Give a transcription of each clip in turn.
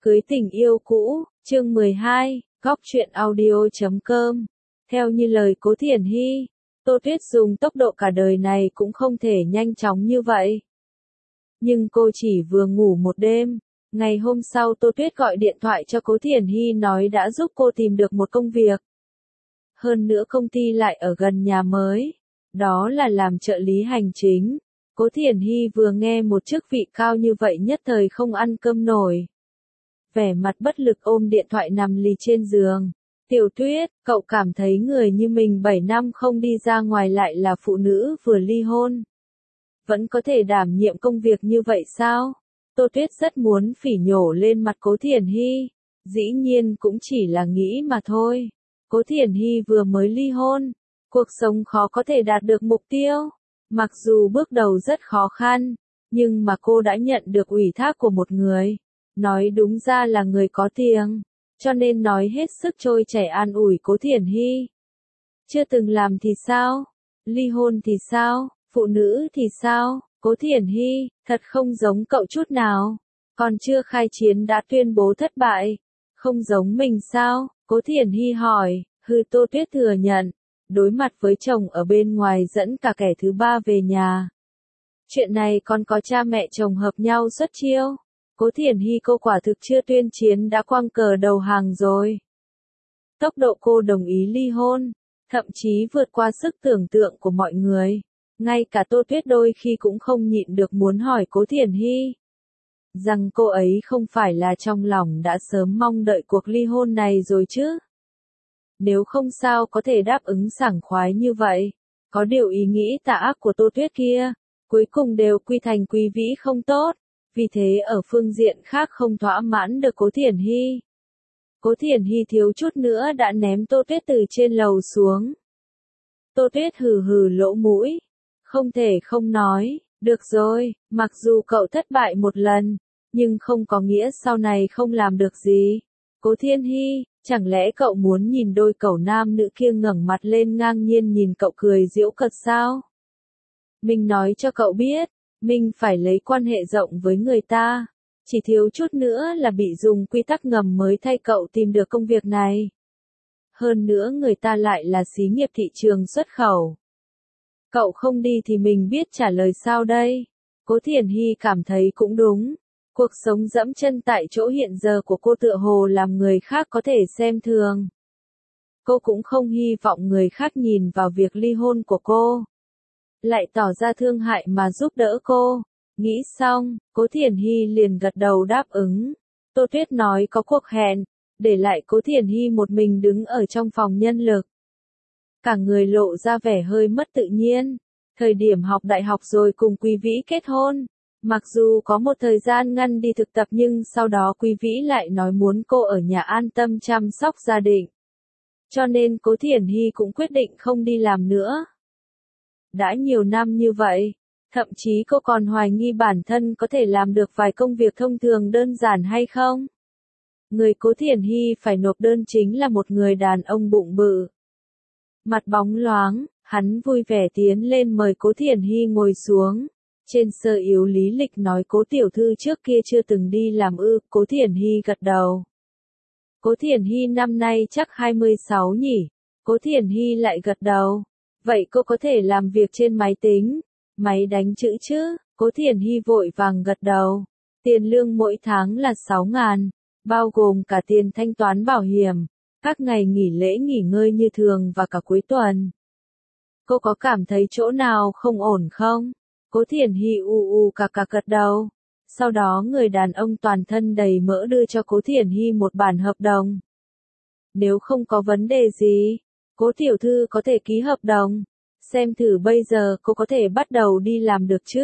Cưới tình yêu cũ, chương 12, góc truyện audio.com. Theo như lời Cố Thiển Hy, Tô Tuyết dùng tốc độ cả đời này cũng không thể nhanh chóng như vậy. Nhưng cô chỉ vừa ngủ một đêm, ngày hôm sau Tô Tuyết gọi điện thoại cho Cố Thiển Hy nói đã giúp cô tìm được một công việc. Hơn nữa công ty lại ở gần nhà mới, đó là làm trợ lý hành chính. Cố Thiển Hy vừa nghe một chức vị cao như vậy nhất thời không ăn cơm nổi. Vẻ mặt bất lực ôm điện thoại nằm lì trên giường. Tiểu Tuyết, cậu cảm thấy người như mình 7 năm không đi ra ngoài lại là phụ nữ vừa ly hôn. Vẫn có thể đảm nhiệm công việc như vậy sao? Tô Tuyết rất muốn phỉ nhổ lên mặt Cố Thiển Hy. Dĩ nhiên cũng chỉ là nghĩ mà thôi. Cố Thiển Hy vừa mới ly hôn. Cuộc sống khó có thể đạt được mục tiêu. Mặc dù bước đầu rất khó khăn, nhưng mà cô đã nhận được ủy thác của một người. Nói đúng ra là người có tiền, cho nên nói hết sức trôi chảy an ủi Cố Thiển Hy. Chưa từng làm thì sao? Ly hôn thì sao? Phụ nữ thì sao? Cố Thiển Hy, thật không giống cậu chút nào. Còn chưa khai chiến đã tuyên bố thất bại. Không giống mình sao? Cố Thiển Hy hỏi, Tô Tuyết thừa nhận. Đối mặt với chồng ở bên ngoài dẫn cả kẻ thứ ba về nhà. Chuyện này còn có cha mẹ chồng hợp nhau xuất chiêu. Cố Thiển Hy cô quả thực chưa tuyên chiến đã quăng cờ đầu hàng rồi. Tốc độ cô đồng ý ly hôn, thậm chí vượt qua sức tưởng tượng của mọi người. Ngay cả Tô Tuyết đôi khi cũng không nhịn được muốn hỏi Cố Thiển Hy. Rằng cô ấy không phải là trong lòng đã sớm mong đợi cuộc ly hôn này rồi chứ. Nếu không sao có thể đáp ứng sảng khoái như vậy. Có điều ý nghĩ tà ác của Tô Tuyết kia, cuối cùng đều quy thành quý vĩ không tốt. Vì thế ở phương diện khác không thỏa mãn được Cố Thiển Hy. Cố Thiển Hy thiếu chút nữa đã ném Tô Tuyết từ trên lầu xuống. Tô Tuyết hừ hừ lỗ mũi. Không thể không nói, được rồi, mặc dù cậu thất bại một lần, nhưng không có nghĩa sau này không làm được gì. Cố Thiển Hy, chẳng lẽ cậu muốn nhìn đôi cẩu nam nữ kia ngẩng mặt lên ngang nhiên nhìn cậu cười giễu cợt sao? Mình nói cho cậu biết. Mình phải lấy quan hệ rộng với người ta. Chỉ thiếu chút nữa là bị dùng quy tắc ngầm mới thay cậu tìm được công việc này. Hơn nữa người ta lại là xí nghiệp thị trường xuất khẩu. Cậu không đi thì mình biết trả lời sao đây? Cố Thiển Hy cảm thấy cũng đúng. Cuộc sống dẫm chân tại chỗ hiện giờ của cô tựa hồ làm người khác có thể xem thường. Cô cũng không hy vọng người khác nhìn vào việc ly hôn của cô. Lại tỏ ra thương hại mà giúp đỡ cô. Nghĩ xong, Cố Thiển Hy liền gật đầu đáp ứng. Tô Tuyết nói có cuộc hẹn, để lại Cố Thiển Hy một mình đứng ở trong phòng nhân lực. Cả người lộ ra vẻ hơi mất tự nhiên. Thời điểm học đại học rồi cùng Quý Vĩ kết hôn. Mặc dù có một thời gian ngăn đi thực tập nhưng sau đó Quý Vĩ lại nói muốn cô ở nhà an tâm chăm sóc gia đình. Cho nên Cố Thiển Hy cũng quyết định không đi làm nữa. Đã nhiều năm như vậy, thậm chí cô còn hoài nghi bản thân có thể làm được vài công việc thông thường đơn giản hay không. Người Cố Thiển Hy phải nộp đơn chính là một người đàn ông bụng bự. Mặt bóng loáng, hắn vui vẻ tiến lên mời Cố Thiển Hy ngồi xuống. Trên sơ yếu lý lịch nói Cố tiểu thư trước kia chưa từng đi làm ư, Cố Thiển Hy gật đầu. Cố Thiển Hy năm nay chắc 26 nhỉ, Cố Thiển Hy lại gật đầu. Vậy cô có thể làm việc trên máy tính, máy đánh chữ chứ? Cố Thiển Hy vội vàng gật đầu. Tiền lương mỗi tháng là 6.000, bao gồm cả tiền thanh toán bảo hiểm, các ngày nghỉ lễ nghỉ ngơi như thường và cả cuối tuần. Cô có cảm thấy chỗ nào không ổn không? Cố Thiển Hy cà gật đầu. Sau đó người đàn ông toàn thân đầy mỡ đưa cho Cố Thiển Hy một bản hợp đồng. Nếu không có vấn đề gì, Cố tiểu thư có thể ký hợp đồng. Xem thử bây giờ cô có thể bắt đầu đi làm được chứ?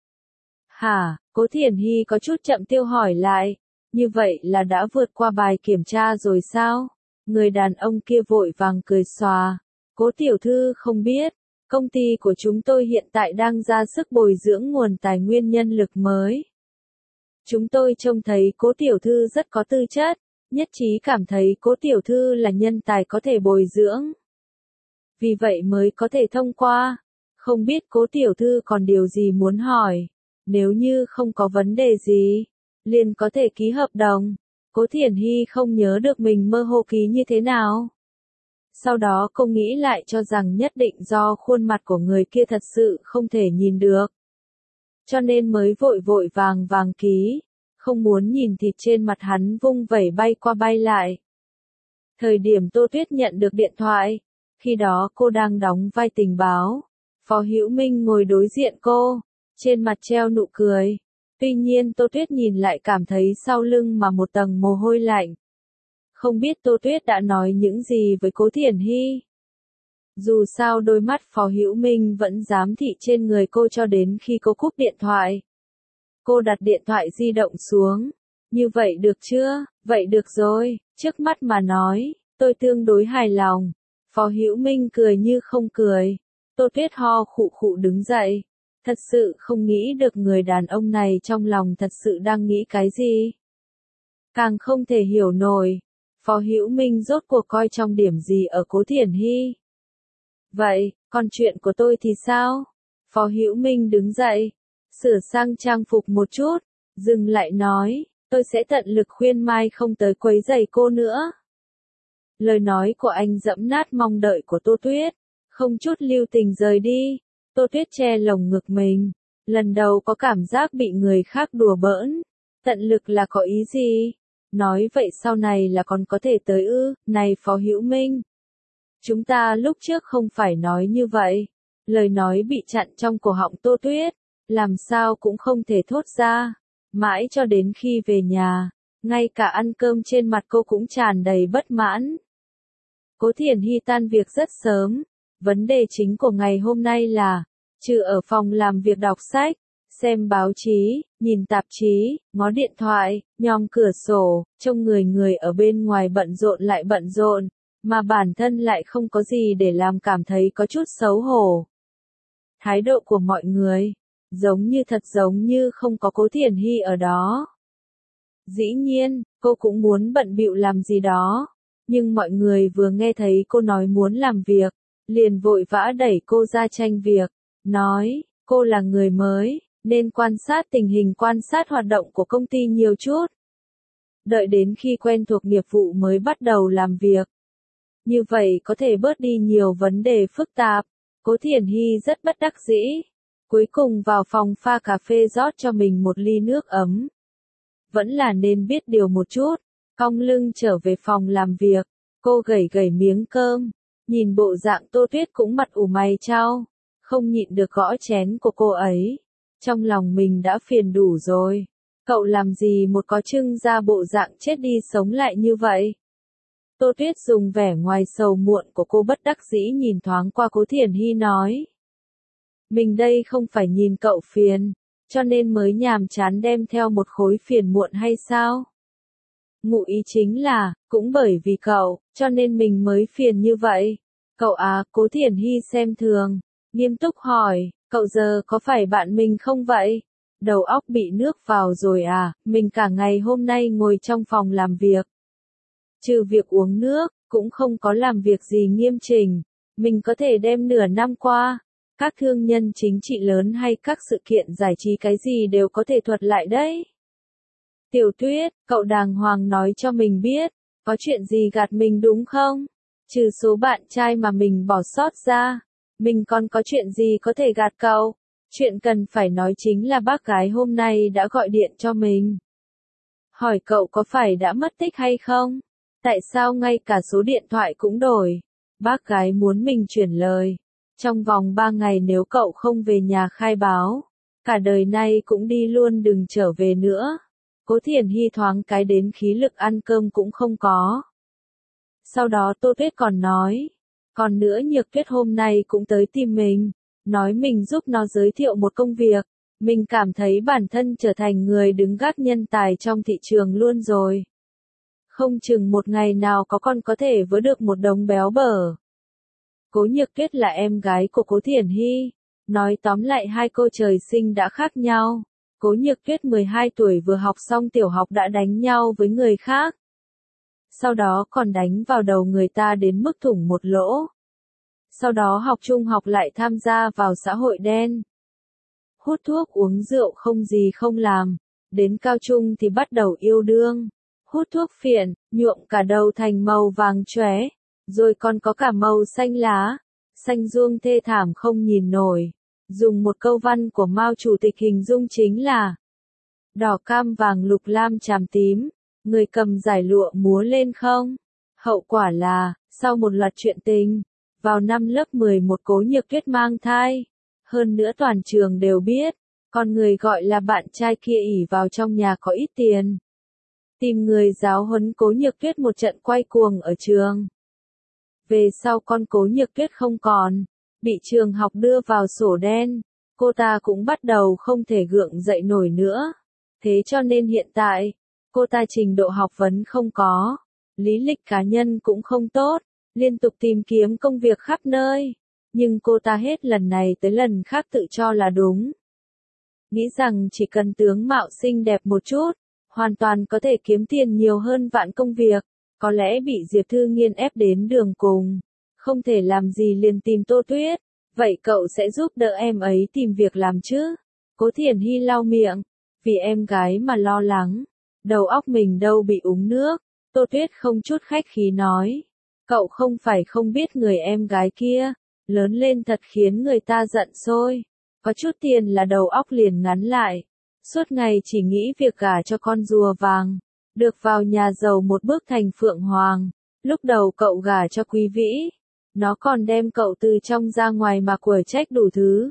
Hả? Cố Thiển Hy có chút chậm tiêu hỏi lại. Như vậy là đã vượt qua bài kiểm tra rồi sao? Người đàn ông kia vội vàng cười xòa. Cố tiểu thư không biết. Công ty của chúng tôi hiện tại đang ra sức bồi dưỡng nguồn tài nguyên nhân lực mới. Chúng tôi trông thấy Cố tiểu thư rất có tư chất. Nhất trí cảm thấy Cố tiểu thư là nhân tài có thể bồi dưỡng. Vì vậy mới có thể thông qua. Không biết Cố tiểu thư còn điều gì muốn hỏi. Nếu như không có vấn đề gì, liền có thể ký hợp đồng. Cố Thiển Hy không nhớ được mình mơ hồ ký như thế nào. Sau đó cô nghĩ lại cho rằng nhất định do khuôn mặt của người kia thật sự không thể nhìn được. Cho nên mới vội vội vàng vàng ký, không muốn nhìn thịt trên mặt hắn vung vẩy bay qua bay lại. Thời điểm Tô Tuyết nhận được điện thoại, khi đó cô đang đóng vai tình báo. Phó Hữu Minh ngồi đối diện cô, trên mặt treo nụ cười. Tuy nhiên Tô Tuyết nhìn lại cảm thấy sau lưng mà một tầng mồ hôi lạnh. Không biết Tô Tuyết đã nói những gì với Cố Thiển Hy. Dù sao đôi mắt Phó Hữu Minh vẫn giám thị trên người cô cho đến khi cô cúp điện thoại. Cô đặt điện thoại di động xuống. Như vậy được chưa? Vậy được rồi, trước mắt mà nói, tôi tương đối hài lòng. Phó Hữu Minh cười như không cười. Tô Tuyết ho khụ khụ đứng dậy. Thật sự không nghĩ được người đàn ông này trong lòng thật sự đang nghĩ cái gì. Càng không thể hiểu nổi. Phó Hữu Minh rốt cuộc coi trọng điểm gì ở Cố Thiển Hy. Vậy, còn chuyện của tôi thì sao? Phó Hữu Minh đứng dậy, sửa sang trang phục một chút, dừng lại nói, tôi sẽ tận lực khuyên Mai không tới quấy rầy cô nữa. Lời nói của anh dẫm nát mong đợi của Tô Tuyết, không chút lưu tình rời đi. Tô Tuyết che lồng ngực mình, lần đầu có cảm giác bị người khác đùa bỡn. Tận lực là có ý gì? Nói vậy sau này là còn có thể tới ư? Này Phó Hữu Minh, chúng ta lúc trước không phải nói như vậy. Lời nói bị chặn trong cổ họng Tô Tuyết, làm sao cũng không thể thốt ra. Mãi cho đến khi về nhà, ngay cả ăn cơm trên mặt cô cũng tràn đầy bất mãn. Cố Thiển Hy tan việc rất sớm. Vấn đề chính của ngày hôm nay là, trừ ở phòng làm việc đọc sách, xem báo chí, nhìn tạp chí, ngó điện thoại, nhòm cửa sổ, trông người ở bên ngoài bận rộn lại bận rộn, mà bản thân lại không có gì để làm cảm thấy có chút xấu hổ. Thái độ của mọi người, thật giống như không có Cố Thiển Hy ở đó. Dĩ nhiên, cô cũng muốn bận bịu làm gì đó, nhưng mọi người vừa nghe thấy cô nói muốn làm việc, liền vội vã đẩy cô ra tranh việc, nói, cô là người mới, nên quan sát tình hình quan sát hoạt động của công ty nhiều chút. Đợi đến khi quen thuộc nghiệp vụ mới bắt đầu làm việc. Như vậy có thể bớt đi nhiều vấn đề phức tạp. Cố Thiển Hy rất bất đắc dĩ. Cuối cùng vào phòng pha cà phê rót cho mình một ly nước ấm. Vẫn là nên biết điều một chút. Cong lưng trở về phòng làm việc. Cô gẩy gẩy miếng cơm. Nhìn bộ dạng Tô Tuyết cũng mặt ủ mày chau. Không nhịn được gõ chén của cô ấy. Trong lòng mình đã phiền đủ rồi. Cậu làm gì một có trưng ra bộ dạng chết đi sống lại như vậy? Tô Tuyết dùng vẻ ngoài sầu muộn của cô bất đắc dĩ nhìn thoáng qua Cố Thiển Hy nói. Mình đây không phải nhìn cậu phiền, cho nên mới nhàm chán đem theo một khối phiền muộn hay sao? Ngụ ý chính là, cũng bởi vì cậu, cho nên mình mới phiền như vậy. Cậu à, Cố Thiển Hy xem thường, nghiêm túc hỏi, cậu giờ có phải bạn mình không vậy? Đầu óc bị nước vào rồi à, mình cả ngày hôm nay ngồi trong phòng làm việc. Trừ việc uống nước, cũng không có làm việc gì nghiêm chỉnh. Mình có thể đem nửa năm qua, các thương nhân chính trị lớn hay các sự kiện giải trí cái gì đều có thể thuật lại đấy. Tiểu Tuyết, cậu đàng hoàng nói cho mình biết, có chuyện gì gạt mình đúng không? Trừ số bạn trai mà mình bỏ sót ra, mình còn có chuyện gì có thể gạt cậu? Chuyện cần phải nói chính là bác gái hôm nay đã gọi điện cho mình. Hỏi cậu có phải đã mất tích hay không? Tại sao ngay cả số điện thoại cũng đổi? Bác gái muốn mình chuyển lời. Trong vòng 3 ngày nếu cậu không về nhà khai báo, cả đời nay cũng đi luôn đừng trở về nữa. Cố Thiển Hy thoáng cái đến khí lực ăn cơm cũng không có. Sau đó Tô Tuyết còn nói. Còn nữa Nhược Tuyết hôm nay cũng tới tìm mình. Nói mình giúp nó giới thiệu một công việc. Mình cảm thấy bản thân trở thành người đứng gác nhân tài trong thị trường luôn rồi. Không chừng một ngày nào có thể vớ được một đống béo bở. Cố Nhược Tuyết là em gái của Cố Thiển Hy. Nói tóm lại hai cô trời sinh đã khác nhau. Cố Nhược Tuyết 12 tuổi vừa học xong tiểu học đã đánh nhau với người khác. Sau đó còn đánh vào đầu người ta đến mức thủng một lỗ. Sau đó học trung học lại tham gia vào xã hội đen. Hút thuốc uống rượu không gì không làm. Đến cao trung thì bắt đầu yêu đương. hút thuốc phiện, nhuộm cả đầu thành màu vàng chóe, rồi còn có cả màu xanh lá, xanh ruông thê thảm không nhìn nổi. Dùng một câu văn của Mao Chủ tịch hình dung chính là đỏ cam vàng lục lam chàm tím, người cầm giải lụa múa lên không. Hậu quả là, sau một loạt chuyện tình, vào năm lớp 11 Cố Nhược Tuyết mang thai. Hơn nữa toàn trường đều biết, con người gọi là bạn trai kia ỷ vào trong nhà có ít tiền. Tìm người giáo huấn Cố Nhược Tuyết một trận quay cuồng ở trường. Về sau con Cố Nhược Tuyết không còn, bị trường học đưa vào sổ đen, cô ta cũng bắt đầu không thể gượng dậy nổi nữa. Thế cho nên hiện tại, cô ta trình độ học vấn không có, lý lịch cá nhân cũng không tốt, liên tục tìm kiếm công việc khắp nơi. Nhưng cô ta hết lần này tới lần khác tự cho là đúng. Nghĩ rằng chỉ cần tướng mạo xinh đẹp một chút, hoàn toàn có thể kiếm tiền nhiều hơn vạn công việc, có lẽ bị Diệp Thư Nghiên ép đến đường cùng. Không thể làm gì liền tìm Tô Tuyết, vậy cậu sẽ giúp đỡ em ấy tìm việc làm chứ? Cố Thiển Hy lau miệng, vì em gái mà lo lắng, đầu óc mình đâu bị uống nước. Tô Tuyết không chút khách khí nói, cậu không phải không biết người em gái kia, lớn lên thật khiến người ta giận sôi, có chút tiền là đầu óc liền ngắn lại, suốt ngày chỉ nghĩ việc gả cho con rùa vàng, được vào nhà giàu một bước thành phượng hoàng. Lúc đầu cậu gả cho Quý Vĩ, nó còn đem cậu từ trong ra ngoài mà quở trách đủ thứ.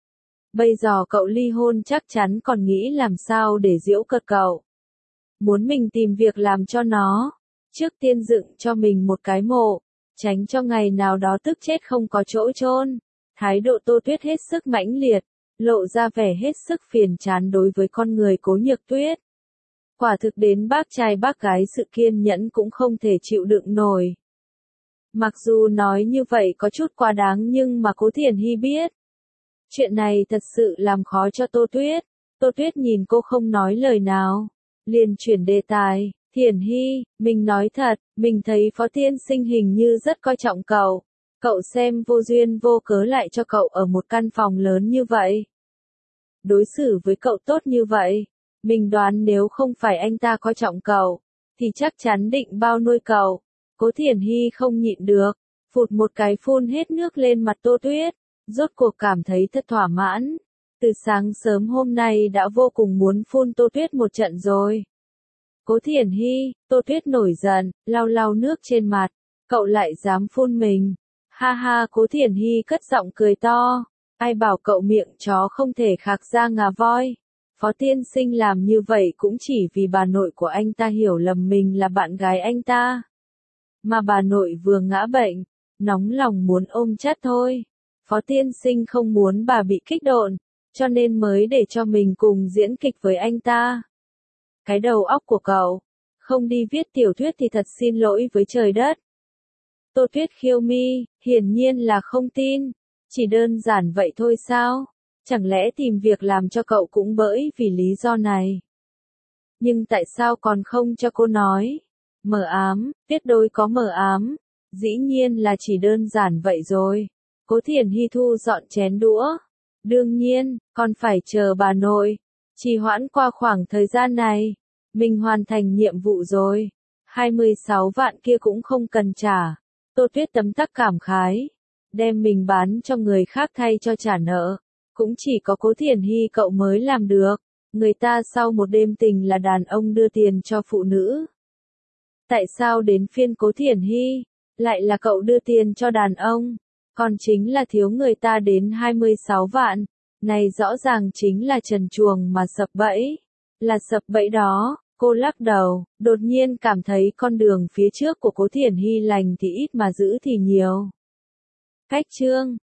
Bây giờ cậu ly hôn chắc chắn còn nghĩ làm sao để giễu cợt cậu. Muốn mình tìm việc làm cho nó, trước tiên dựng cho mình một cái mộ, tránh cho ngày nào đó tức chết không có chỗ chôn. Thái độ Tô Tuyết hết sức mãnh liệt, lộ ra vẻ hết sức phiền chán đối với con người Cố Nhược Tuyết. Quả thực đến bác trai bác gái sự kiên nhẫn cũng không thể chịu đựng nổi. Mặc dù nói như vậy có chút quá đáng nhưng mà Cố Thiển Hy biết. Chuyện này thật sự làm khó cho Tô Tuyết. Tô Tuyết nhìn cô không nói lời nào, liền chuyển đề tài. Thiển Hy, mình nói thật, mình thấy Phó Tiên Sinh hình như rất coi trọng cậu. Cậu xem vô duyên vô cớ lại cho cậu ở một căn phòng lớn như vậy. Đối xử với cậu tốt như vậy, mình đoán nếu không phải anh ta coi trọng cậu, thì chắc chắn định bao nuôi cậu. Cố Thiển Hy không nhịn được, phụt một cái phun hết nước lên mặt Tô Tuyết, rốt cuộc cảm thấy thật thỏa mãn. Từ sáng sớm hôm nay đã vô cùng muốn phun Tô Tuyết một trận rồi. Cố Thiển Hy, Tô Tuyết nổi giận, lau lau nước trên mặt, cậu lại dám phun mình. Ha ha, Cố Thiển Hy cất giọng cười to, ai bảo cậu miệng chó không thể khạc ra ngà voi. Phó Tiên Sinh làm như vậy cũng chỉ vì bà nội của anh ta hiểu lầm mình là bạn gái anh ta. Mà bà nội vừa ngã bệnh, nóng lòng muốn ôm chắt thôi. Phó Tiên Sinh không muốn bà bị kích động, cho nên mới để cho mình cùng diễn kịch với anh ta. Cái đầu óc của cậu, không đi viết tiểu thuyết thì thật xin lỗi với trời đất. Tô Tuyết khiêu mi, hiển nhiên là không tin. Chỉ đơn giản vậy thôi sao? Chẳng lẽ tìm việc làm cho cậu cũng bởi vì lý do này? Nhưng tại sao còn không cho cô nói? Mờ ám, Tuyết đôi có mờ ám. Dĩ nhiên là chỉ đơn giản vậy rồi. Cố Thiển Hy thu dọn chén đũa. Đương nhiên, còn phải chờ bà nội. Trì hoãn qua khoảng thời gian này, mình hoàn thành nhiệm vụ rồi. 26 vạn kia cũng không cần trả. Tô Tuyết tấm tắc cảm khái. Đem mình bán cho người khác thay cho trả nợ. Cũng chỉ có Cố Thiển Hy cậu mới làm được. Người ta sau một đêm tình là đàn ông đưa tiền cho phụ nữ. Tại sao đến phiên Cố Thiển Hy, lại là cậu đưa tiền cho đàn ông? Còn chính là thiếu người ta đến 26 vạn. Này rõ ràng chính là trần truồng mà sập bẫy. Là sập bẫy đó. Cô lắc đầu, đột nhiên cảm thấy con đường phía trước của Cố Thiển Hy lành thì ít mà giữ thì nhiều. Cách chương